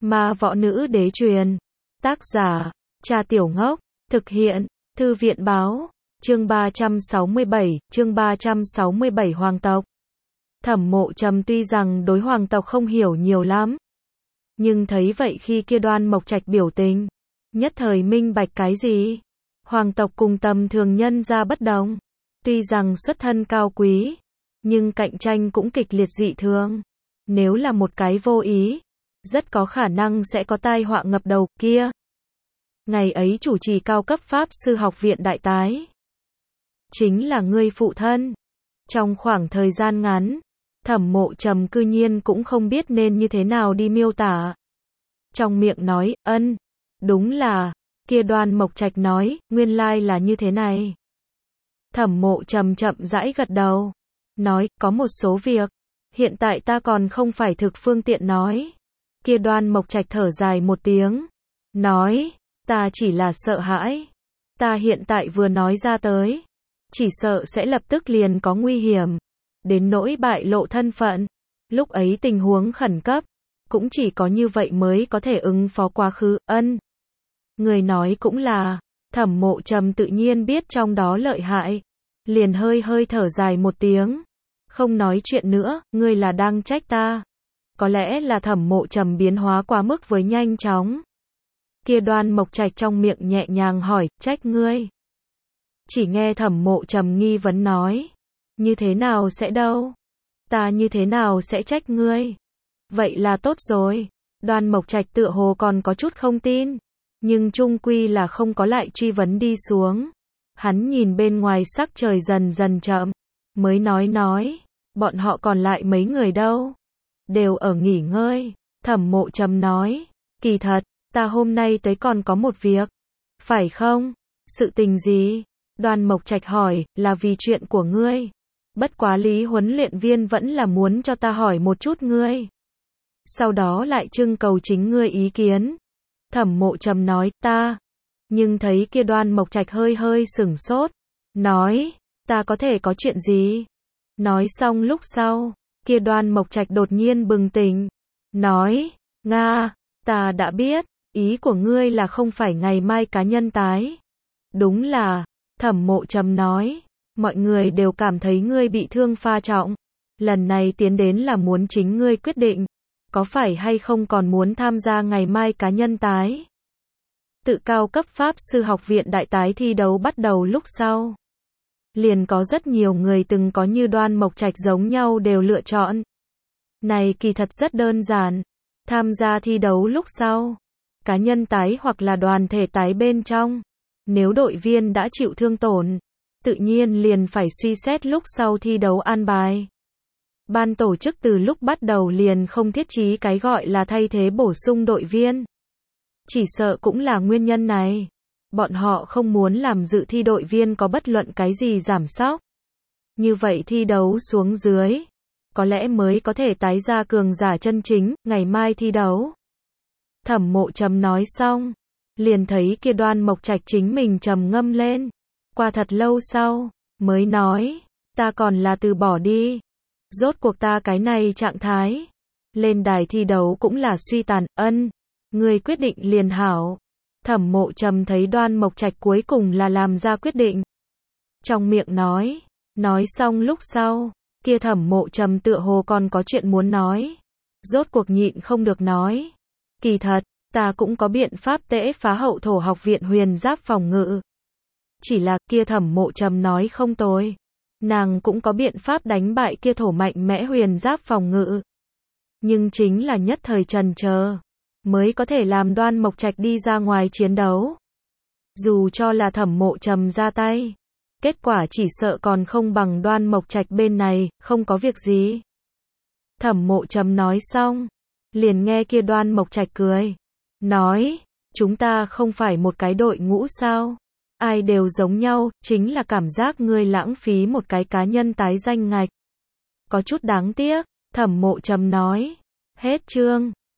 Ma võ nữ đế truyền. Tác giả, Cha Tiểu Ngốc. Thực hiện, Thư viện báo. Chương 367 Hoàng tộc. Thẩm Mộ Trầm tuy rằng đối hoàng tộc không hiểu nhiều lắm, nhưng thấy vậy khi kia Đoan Mộc Trạch biểu tình, nhất thời minh bạch cái gì. Hoàng tộc cùng tầm thường nhân gia bất đồng, tuy rằng xuất thân cao quý, nhưng cạnh tranh cũng kịch liệt dị thường. Nếu là một cái vô ý, rất có khả năng sẽ có tai họa ngập đầu kia. Ngày ấy chủ trì cao cấp Pháp Sư Học viện đại tái, chính là ngươi phụ thân. Trong khoảng thời gian ngắn, Thẩm Mộ Trầm cư nhiên cũng không biết nên như thế nào đi miêu tả. Trong miệng nói, đúng là, kia Đoan Mộc Trạch nói, nguyên lai là như thế này. Thẩm Mộ Trầm chậm rãi gật đầu, nói, có một số việc, hiện tại ta còn không phải thực phương tiện nói. Kia Đoan Mộc Trạch thở dài một tiếng, nói, ta chỉ là sợ hãi. Ta hiện tại vừa nói ra tới, chỉ sợ sẽ lập tức liền có nguy hiểm, đến nỗi bại lộ thân phận. Lúc ấy tình huống khẩn cấp, cũng chỉ có như vậy mới có thể ứng phó quá khứ. Người nói cũng là, Thẩm Mộ Trầm tự nhiên biết trong đó lợi hại, liền hơi hơi thở dài một tiếng, không nói chuyện nữa. Ngươi là đang trách ta? Có lẽ là Thẩm Mộ Trầm biến hóa quá mức với nhanh chóng. Kia Đoan Mộc Trạch trong miệng nhẹ nhàng hỏi, trách ngươi? Chỉ nghe Thẩm Mộ Trầm nghi vấn nói, như thế nào sẽ đâu? Ta như thế nào sẽ trách ngươi? Vậy là tốt rồi. Đoan Mộc Trạch tựa hồ còn có chút không tin, nhưng chung quy là không có lại truy vấn đi xuống. Hắn nhìn bên ngoài sắc trời dần dần chậm, mới nói, bọn họ còn lại mấy người đâu? Đều ở nghỉ ngơi. Thẩm Mộ Trầm nói, kỳ thật, ta hôm nay tới còn có một việc. Phải không? Sự tình gì? Đoan Mộc Trạch hỏi, là vì chuyện của ngươi. Bất quá Lý huấn luyện viên vẫn là muốn cho ta hỏi một chút ngươi, sau đó lại trưng cầu chính ngươi ý kiến. Thẩm Mộ Trầm nói, ta. Nhưng thấy kia Đoan Mộc Trạch hơi hơi sửng sốt, nói, ta có thể có chuyện gì? Nói xong lúc sau, kia Đoan Mộc Trạch đột nhiên bừng tỉnh, nói, Nga, ta đã biết, ý của ngươi là không phải ngày mai cá nhân tái. Đúng là, Thẩm Mộ Trầm nói, mọi người đều cảm thấy ngươi bị thương pha trọng, lần này tiến đến là muốn chính ngươi quyết định, có phải hay không còn muốn tham gia ngày mai cá nhân tái. Tự cao cấp Pháp Sư Học viện đại tái thi đấu bắt đầu lúc sau, liền có rất nhiều người từng có như Đoan Mộc Trạch giống nhau đều lựa chọn. Này kỳ thật rất đơn giản, tham gia thi đấu lúc sau, cá nhân tái hoặc là đoàn thể tái bên trong, nếu đội viên đã chịu thương tổn, tự nhiên liền phải suy xét lúc sau thi đấu an bài. Ban tổ chức từ lúc bắt đầu liền không thiết chí cái gọi là thay thế bổ sung đội viên. Chỉ sợ cũng là nguyên nhân này. Bọn họ không muốn làm dự thi đội viên có bất luận cái gì giảm sóc. Như vậy thi đấu xuống dưới, có lẽ mới có thể tái ra cường giả chân chính, ngày mai thi đấu. Thẩm Mộ Trầm nói xong, liền thấy kia Đoan Mộc Trạch chính mình trầm ngâm lên. Qua thật lâu sau, mới nói, ta còn là từ bỏ đi. Rốt cuộc ta cái này trạng thái, lên đài thi đấu cũng là suy tàn. Ngươi quyết định liền hảo. Thẩm Mộ Trầm thấy Đoan Mộc Trạch cuối cùng là làm ra quyết định, trong miệng nói xong lúc sau, kia Thẩm Mộ Trầm tựa hồ còn có chuyện muốn nói, rốt cuộc nhịn không được nói, kỳ thật, ta cũng có biện pháp tễ phá Hậu Thổ Học viện huyền giáp phòng ngự. Chỉ là, kia Thẩm Mộ Trầm nói không tồi, nàng cũng có biện pháp đánh bại kia thổ mạnh mẽ huyền giáp phòng ngự. Nhưng chính là nhất thời trần chờ, mới có thể làm Đoan Mộc Trạch đi ra ngoài chiến đấu. Dù cho là Thẩm Mộ Trầm ra tay, kết quả chỉ sợ còn không bằng Đoan Mộc Trạch bên này, không có việc gì. Thẩm Mộ Trầm nói xong, liền nghe kia Đoan Mộc Trạch cười, nói, chúng ta không phải một cái đội ngũ sao? Ai đều giống nhau, chính là cảm giác ngươi lãng phí một cái cá nhân tái danh ngạch. Có chút đáng tiếc. Thẩm Mộ Trầm nói. Hết chương.